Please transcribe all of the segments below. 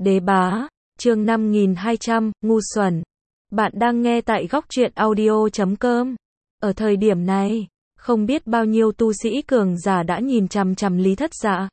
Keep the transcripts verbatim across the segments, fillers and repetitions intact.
Đế bá, chương năm nghìn hai trăm, ngu xuẩn. Bạn đang nghe tại góc truyện audio chấm com. Ở thời điểm này, không biết bao nhiêu tu sĩ cường giả đã nhìn chằm chằm Lý Thất Dạ.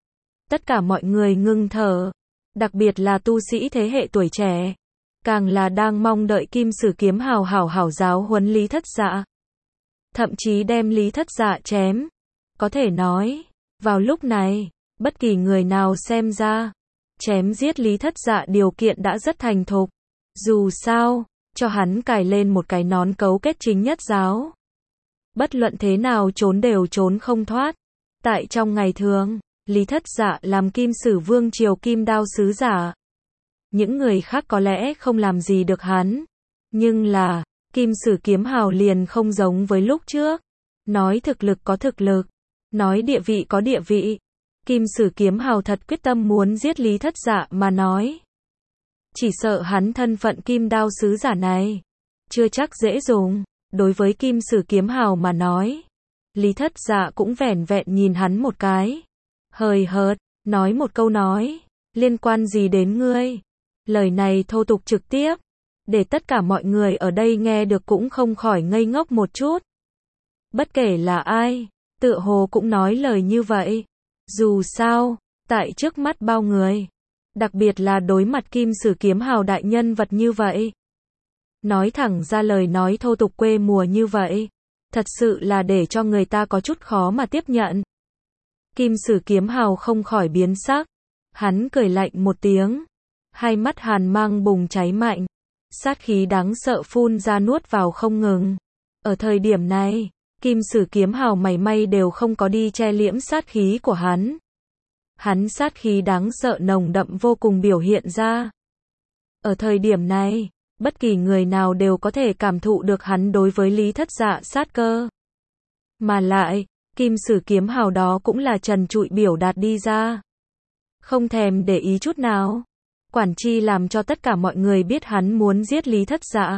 Tất cả mọi người ngưng thở, đặc biệt là tu sĩ thế hệ tuổi trẻ, càng là đang mong đợi Kim Sử Kiếm hào hảo hảo giáo huấn Lý Thất Dạ. Thậm chí đem Lý Thất Dạ chém. Có thể nói, vào lúc này, bất kỳ người nào xem ra, chém giết Lý Thất Dạ điều kiện đã rất thành thục. Dù sao, cho hắn cài lên một cái nón cấu kết chính nhất giáo. Bất luận thế nào trốn đều trốn không thoát. Tại trong ngày thường, Lý Thất Dạ làm Kim Sử Vương triều Kim Đao sứ giả. Những người khác có lẽ không làm gì được hắn. Nhưng là, Kim Sử Kiếm hào liền không giống với lúc trước. Nói thực lực có thực lực, nói địa vị có địa vị. Kim Sử Kiếm hào thật quyết tâm muốn giết Lý Thất Dạ mà nói. Chỉ sợ hắn thân phận Kim Đao sứ giả này, chưa chắc dễ dùng. Đối với Kim Sử Kiếm hào mà nói, Lý Thất Dạ cũng vẻn vẹn nhìn hắn một cái. Hời hợt, nói một câu nói, liên quan gì đến ngươi? Lời này thô tục trực tiếp, để tất cả mọi người ở đây nghe được cũng không khỏi ngây ngốc một chút. Bất kể là ai, tựa hồ cũng nói lời như vậy. Dù sao, tại trước mắt bao người, đặc biệt là đối mặt Kim Sử Kiếm hào đại nhân vật như vậy, nói thẳng ra lời nói thô tục quê mùa như vậy, thật sự là để cho người ta có chút khó mà tiếp nhận. Kim Sử Kiếm hào không khỏi biến sắc, hắn cười lạnh một tiếng, hai mắt hàn mang bùng cháy mạnh, sát khí đáng sợ phun ra nuốt vào không ngừng. Ở thời điểm này, Kim Sử Kiếm hào mảy may đều không có đi che liễm sát khí của hắn. Hắn sát khí đáng sợ nồng đậm vô cùng biểu hiện ra. Ở thời điểm này, bất kỳ người nào đều có thể cảm thụ được hắn đối với Lý Thất Dạ sát cơ. Mà lại, Kim Sử Kiếm hào đó cũng là trần trụi biểu đạt đi ra. Không thèm để ý chút nào. Quản chi làm cho tất cả mọi người biết hắn muốn giết Lý Thất Dạ.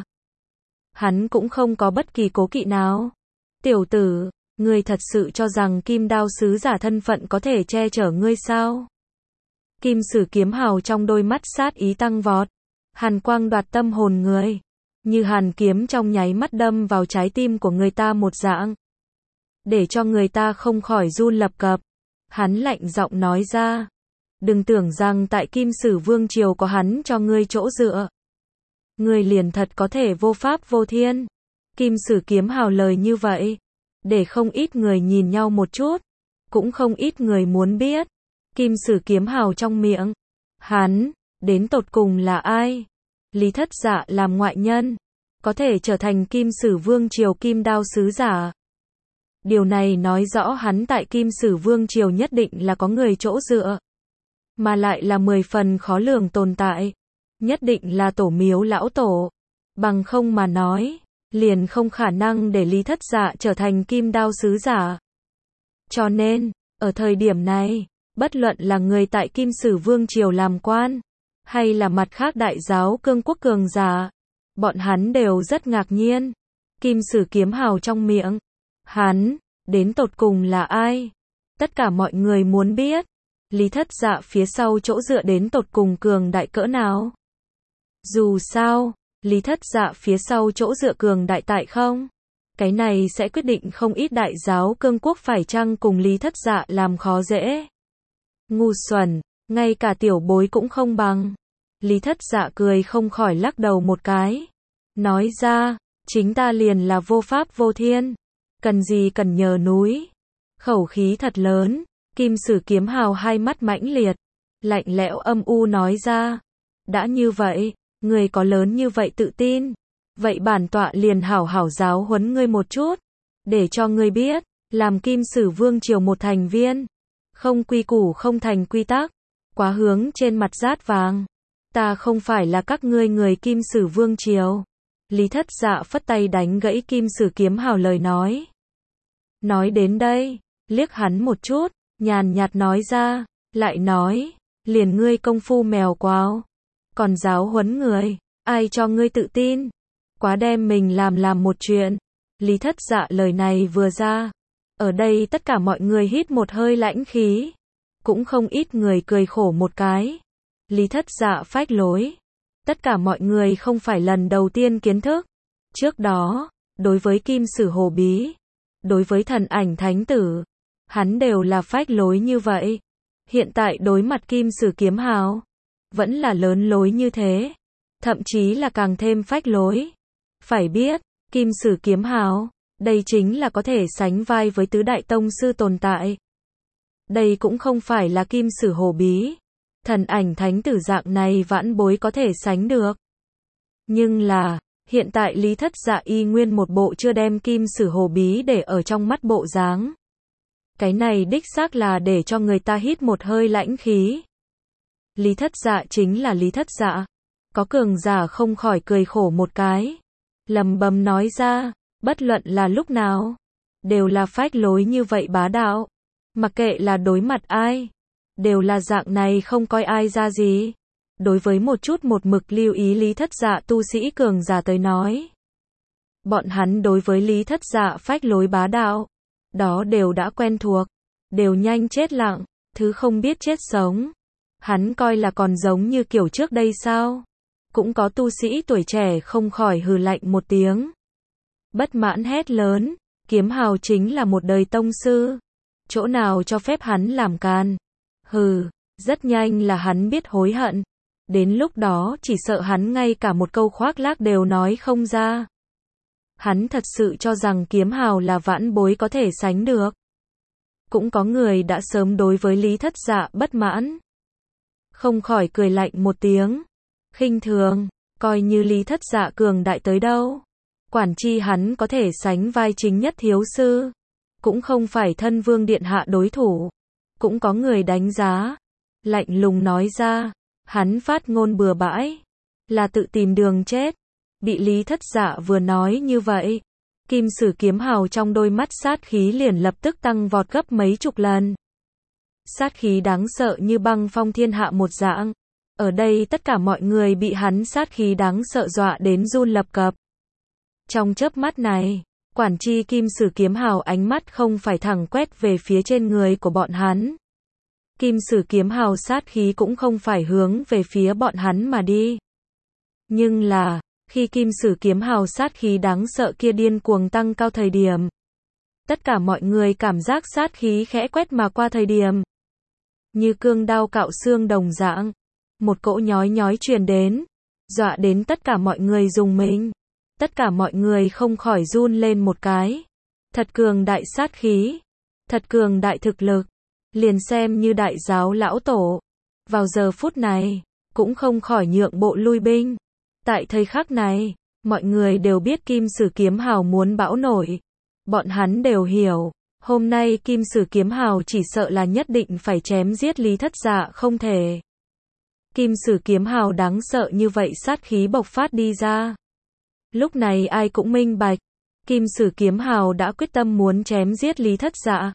Hắn cũng không có bất kỳ cố kỵ nào. Tiểu tử, ngươi thật sự cho rằng Kim Đao sứ giả thân phận có thể che chở ngươi sao? Kim Sử Kiếm hào trong đôi mắt sát ý tăng vọt, hàn quang đoạt tâm hồn người, như hàn kiếm trong nháy mắt đâm vào trái tim của người ta một dạng, để cho người ta không khỏi run lập cập. Hắn lạnh giọng nói ra, đừng tưởng rằng tại Kim Sử Vương triều có hắn cho ngươi chỗ dựa, ngươi liền thật có thể vô pháp vô thiên. Kim Sử Kiếm hào lời như vậy, để không ít người nhìn nhau một chút, cũng không ít người muốn biết, Kim Sử Kiếm hào trong miệng, hắn, đến tột cùng là ai? Lý Thất Dạ làm ngoại nhân, có thể trở thành Kim Sử Vương triều Kim Đao sứ giả. Điều này nói rõ hắn tại Kim Sử Vương triều nhất định là có người chỗ dựa, mà lại là mười phần khó lường tồn tại, nhất định là tổ miếu lão tổ, bằng không mà nói, liền không khả năng để Lý Thất Dạ trở thành Kim Đao sứ giả. Cho nên, ở thời điểm này, bất luận là người tại Kim Sử Vương triều làm quan, hay là mặt khác đại giáo cương quốc cường giả, bọn hắn đều rất ngạc nhiên. Kim Sử Kiếm hào trong miệng, hắn, đến tột cùng là ai? Tất cả mọi người muốn biết, Lý Thất Dạ phía sau chỗ dựa đến tột cùng cường đại cỡ nào? Dù sao, Lý Thất Dạ phía sau chỗ dựa cường đại tại không? Cái này sẽ quyết định không ít đại giáo cương quốc phải chăng cùng Lý Thất Dạ làm khó dễ. Ngu xuẩn, ngay cả tiểu bối cũng không bằng. Lý Thất Dạ cười không khỏi lắc đầu một cái. Nói ra, chính ta liền là vô pháp vô thiên. Cần gì cần nhờ núi. Khẩu khí thật lớn, Kim Sử Kiếm hào hai mắt mãnh liệt, lạnh lẽo âm u nói ra. Đã như vậy, ngươi có lớn như vậy tự tin, vậy bản tọa liền hảo hảo giáo huấn ngươi một chút, để cho ngươi biết, làm Kim Sử Vương triều một thành viên, không quy củ không thành quy tắc, quá hướng trên mặt rát vàng. Ta không phải là các ngươi người Kim Sử Vương triều. Lý Thất Dạ phất tay đánh gãy Kim Sử Kiếm hào lời nói. Nói đến đây, liếc hắn một chút, nhàn nhạt nói ra, lại nói, liền ngươi công phu mèo quào, còn giáo huấn người, ai cho ngươi tự tin? Quá đem mình làm làm một chuyện. Lý Thất Dạ lời này vừa ra, ở đây tất cả mọi người hít một hơi lãnh khí, cũng không ít người cười khổ một cái. Lý Thất Dạ phách lối. Tất cả mọi người không phải lần đầu tiên kiến thức. Trước đó, đối với Kim Sử Hồ Bí, đối với Thần Ảnh Thánh Tử, hắn đều là phách lối như vậy. Hiện tại đối mặt Kim Sử Kiếm Hào, vẫn là lớn lối như thế. Thậm chí là càng thêm phách lối. Phải biết, Kim Sử Kiếm Hào, đây chính là có thể sánh vai với tứ đại tông sư tồn tại. Đây cũng không phải là Kim Sử Hồ Bí, Thần Ảnh Thánh Tử dạng này vãn bối có thể sánh được. Nhưng là, hiện tại Lý Thất Dạ y nguyên một bộ chưa đem Kim Sử Hồ Bí để ở trong mắt bộ dáng. Cái này đích xác là để cho người ta hít một hơi lãnh khí. Lý Thất Dạ chính là Lý Thất Dạ. Có cường giả không khỏi cười khổ một cái. Lầm bầm nói ra, bất luận là lúc nào, đều là phách lối như vậy bá đạo. Mặc kệ là đối mặt ai, đều là dạng này không coi ai ra gì. Đối với một chút một mực lưu ý Lý Thất Dạ tu sĩ cường giả tới nói, bọn hắn đối với Lý Thất Dạ phách lối bá đạo, đó đều đã quen thuộc, đều nhanh chết lặng, thứ không biết chết sống. Hắn coi là còn giống như kiểu trước đây sao? Cũng có tu sĩ tuổi trẻ không khỏi hừ lạnh một tiếng. Bất mãn hét lớn, Kiếm Hào chính là một đời tông sư. Chỗ nào cho phép hắn làm can? Hừ, rất nhanh là hắn biết hối hận. Đến lúc đó chỉ sợ hắn ngay cả một câu khoác lác đều nói không ra. Hắn thật sự cho rằng Kiếm Hào là vãn bối có thể sánh được. Cũng có người đã sớm đối với Lý Thất Dạ bất mãn. Không khỏi cười lạnh một tiếng. Khinh thường, coi như Lý Thất Dạ cường đại tới đâu. Quản chi hắn có thể sánh vai chính nhất thiếu sư. Cũng không phải thân vương điện hạ đối thủ. Cũng có người đánh giá. Lạnh lùng nói ra. Hắn phát ngôn bừa bãi. Là tự tìm đường chết. Bị Lý Thất Dạ vừa nói như vậy. Kim Sử Kiếm Hào trong đôi mắt sát khí liền lập tức tăng vọt gấp mấy chục lần. Sát khí đáng sợ như băng phong thiên hạ một dạng. Ở đây tất cả mọi người bị hắn sát khí đáng sợ dọa đến run lập cập. Trong chớp mắt này, quản chi Kim Sử Kiếm Hào ánh mắt không phải thẳng quét về phía trên người của bọn hắn. Kim Sử Kiếm Hào sát khí cũng không phải hướng về phía bọn hắn mà đi. Nhưng là, khi Kim Sử Kiếm Hào sát khí đáng sợ kia điên cuồng tăng cao thời điểm, tất cả mọi người cảm giác sát khí khẽ quét mà qua thời điểm. Như cương đao cạo xương đồng dạng. Một cỗ nhói nhói truyền đến. Dọa đến tất cả mọi người rùng mình. Tất cả mọi người không khỏi run lên một cái. Thật cường đại sát khí. Thật cường đại thực lực. Liền xem như đại giáo lão tổ. Vào giờ phút này, cũng không khỏi nhượng bộ lui binh. Tại thời khắc này, mọi người đều biết Kim Sử Kiếm Hào muốn bão nổi. Bọn hắn đều hiểu. Hôm nay Kim Sử Kiếm Hào chỉ sợ là nhất định phải chém giết Lý Thất Dạ không thể. Kim Sử Kiếm Hào đáng sợ như vậy sát khí bộc phát đi ra. Lúc này ai cũng minh bạch. Kim Sử Kiếm Hào đã quyết tâm muốn chém giết Lý Thất Dạ.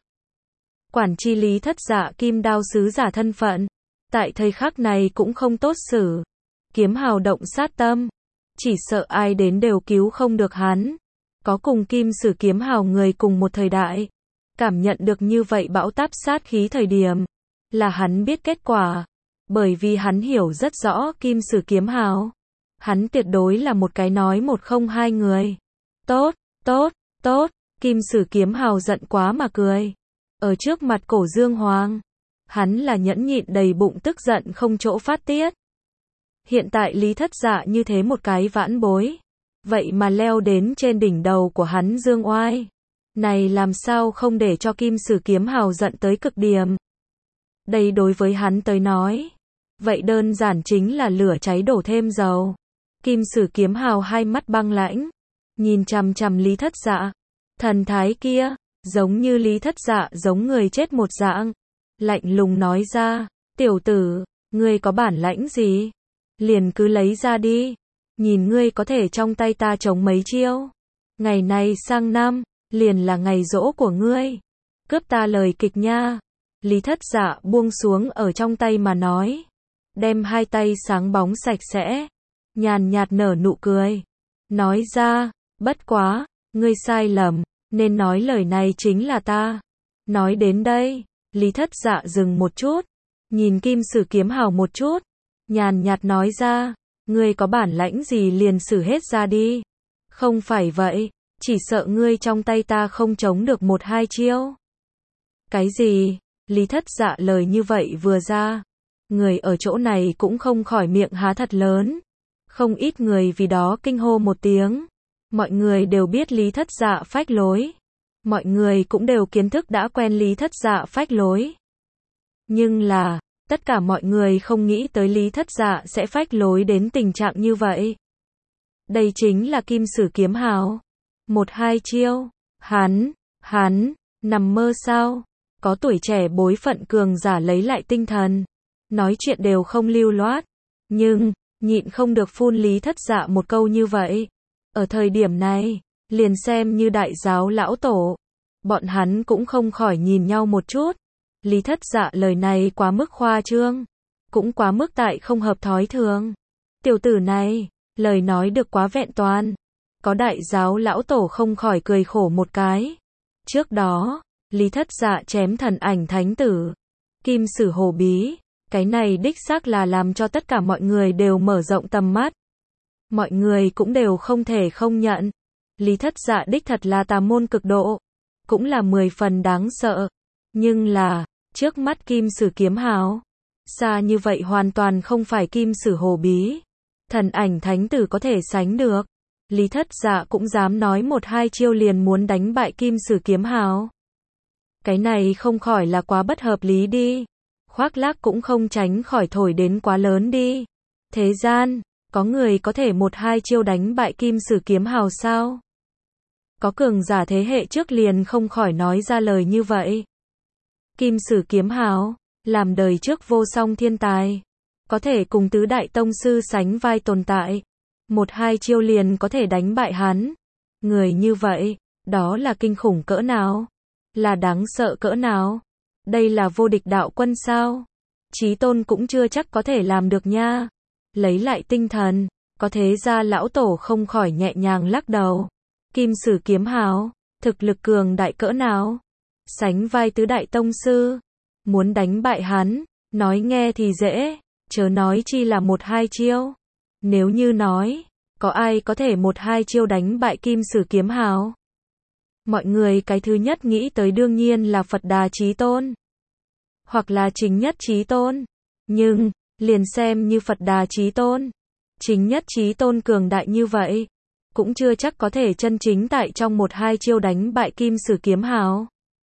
Quản chi Lý Thất Dạ kim đao sứ giả thân phận. Tại thời khắc này cũng không tốt xử. Kiếm Hào động sát tâm. Chỉ sợ ai đến đều cứu không được hắn. Có cùng Kim Sử Kiếm Hào người cùng một thời đại. Cảm nhận được như vậy bão táp sát khí thời điểm. Là hắn biết kết quả. Bởi vì hắn hiểu rất rõ Kim Sử Kiếm Hào. Hắn tuyệt đối là một cái nói một không hai người. Tốt, tốt, tốt. Kim Sử Kiếm Hào giận quá mà cười. Ở trước mặt Cổ Dương Hoàng. Hắn là nhẫn nhịn đầy bụng tức giận không chỗ phát tiết. Hiện tại Lý Thất Dạ như thế một cái vãn bối. Vậy mà leo đến trên đỉnh đầu của hắn dương oai. Này làm sao không để cho Kim Sử Kiếm Hào giận tới cực điểm. Đây đối với hắn tới nói. Vậy đơn giản chính là lửa cháy đổ thêm dầu. Kim Sử Kiếm Hào hai mắt băng lãnh. Nhìn chằm chằm Lý Thất Dạ. Thần thái kia, giống như Lý Thất Dạ giống người chết một dạng. Lạnh lùng nói ra, tiểu tử, ngươi có bản lãnh gì? Liền cứ lấy ra đi. Nhìn ngươi có thể trong tay ta chống mấy chiêu. Ngày này sang năm, liền là ngày giỗ của ngươi. Cướp ta lời kịch nha. Lý Thất Dạ buông xuống ở trong tay mà nói. Đem hai tay sáng bóng sạch sẽ. Nhàn nhạt nở nụ cười. Nói ra, bất quá, ngươi sai lầm. Nên nói lời này chính là ta. Nói đến đây, Lý Thất Dạ dừng một chút. Nhìn Kim Sử Kiếm Hào một chút. nhàn nhạt nói ra, ngươi có bản lãnh gì liền xử hết ra đi. Không phải vậy, chỉ sợ ngươi trong tay ta không chống được một hai chiêu. Cái gì? Lý Thất Dạ lời như vậy vừa ra, người ở chỗ này cũng không khỏi miệng há thật lớn. Không ít người vì đó kinh hô một tiếng. Mọi người đều biết Lý Thất Dạ phách lối. Mọi người cũng đều kiến thức đã quen Lý Thất Dạ phách lối. Nhưng là, tất cả mọi người không nghĩ tới Lý Thất Dạ sẽ phách lối đến tình trạng như vậy. Đây chính là Kim Sử Kiếm Hào. Một hai chiêu, hắn, hắn, nằm mơ sao? Có tuổi trẻ bối phận cường giả lấy lại tinh thần. Nói chuyện đều không lưu loát. Nhưng, nhịn không được phun Lý Thất Dạ một câu như vậy. Ở thời điểm này, liền xem như đại giáo lão tổ. Bọn hắn cũng không khỏi nhìn nhau một chút. Lý Thất Dạ lời này quá mức khoa trương. Cũng quá mức tại không hợp thói thường. Tiểu tử này, lời nói được quá vẹn toàn. Có đại giáo lão tổ không khỏi cười khổ một cái. Trước đó, Lý Thất Dạ chém thần ảnh thánh tử. Kim Sử Hổ Bí. Cái này đích xác là làm cho tất cả mọi người đều mở rộng tầm mắt. Mọi người cũng đều không thể không nhận. Lý Thất Dạ đích thật là tà môn cực độ. Cũng là mười phần đáng sợ. Nhưng là, trước mắt Kim Sử Kiếm Hào, xa như vậy hoàn toàn không phải Kim Sử Hổ Bí. Thần ảnh thánh tử có thể sánh được. Lý Thất Dạ cũng dám nói một hai chiêu liền muốn đánh bại Kim Sử Kiếm Hào. Cái này không khỏi là quá bất hợp lý đi. Khoác lác cũng không tránh khỏi thổi đến quá lớn đi. Thế gian, có người có thể một hai chiêu đánh bại Kim Sử Kiếm Hào sao? Có cường giả thế hệ trước liền không khỏi nói ra lời như vậy. Kim Sử Kiếm Hào, làm đời trước vô song thiên tài. Có thể cùng tứ đại tông sư sánh vai tồn tại. Một hai chiêu liền có thể đánh bại hắn. Người như vậy, đó là kinh khủng cỡ nào? Là đáng sợ cỡ nào? Đây là vô địch đạo quân sao? Chí tôn cũng chưa chắc có thể làm được nha. Lấy lại tinh thần, có thế ra lão tổ không khỏi nhẹ nhàng lắc đầu. Kim Sử Kiếm Hào, thực lực cường đại cỡ nào? Sánh vai tứ đại tông sư. Muốn đánh bại hắn, nói nghe thì dễ, chớ nói chi là một hai chiêu. Nếu như nói, có ai có thể một hai chiêu đánh bại Kim Sử Kiếm Hào? Mọi người cái thứ nhất nghĩ tới đương nhiên là Phật Đà Chí Tôn. Hoặc là Chính Nhất Chí Tôn. Nhưng, liền xem như Phật Đà Chí Tôn, Chính Nhất Chí Tôn cường đại như vậy, cũng chưa chắc có thể chân chính tại trong một hai chiêu đánh bại Kim Sử Kiếm Hào.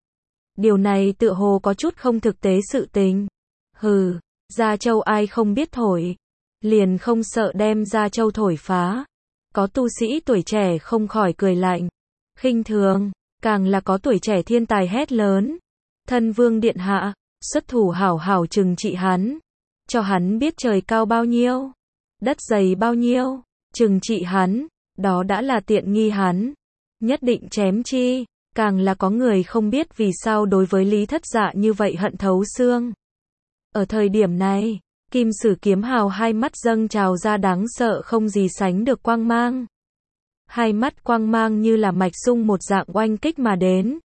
Điều này tựa hồ có chút không thực tế sự tình. Hừ, Gia Châu ai không biết thổi, liền không sợ đem Gia Châu thổi phá. Có tu sĩ tuổi trẻ không khỏi cười lạnh, khinh thường, càng là có tuổi trẻ thiên tài hét lớn. Thân Vương điện hạ, xuất thủ hảo hảo trừng trị hắn. Cho hắn biết trời cao bao nhiêu, đất dày bao nhiêu, trừng trị hắn, đó đã là tiện nghi hắn. Nhất định chém chi, càng là có người không biết vì sao đối với Lý Thất Dạ như vậy hận thấu xương. Ở thời điểm này, Kim Sử Kiếm Hào hai mắt dâng trào ra đáng sợ không gì sánh được quang mang. Hai mắt quang mang như là mạch sung một dạng oanh kích mà đến.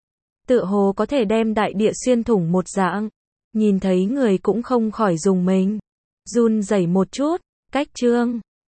Tựa hồ có thể đem đại địa xuyên thủng một dạng. Nhìn thấy người cũng không khỏi dùng mình run rẩy một chút. Cách chương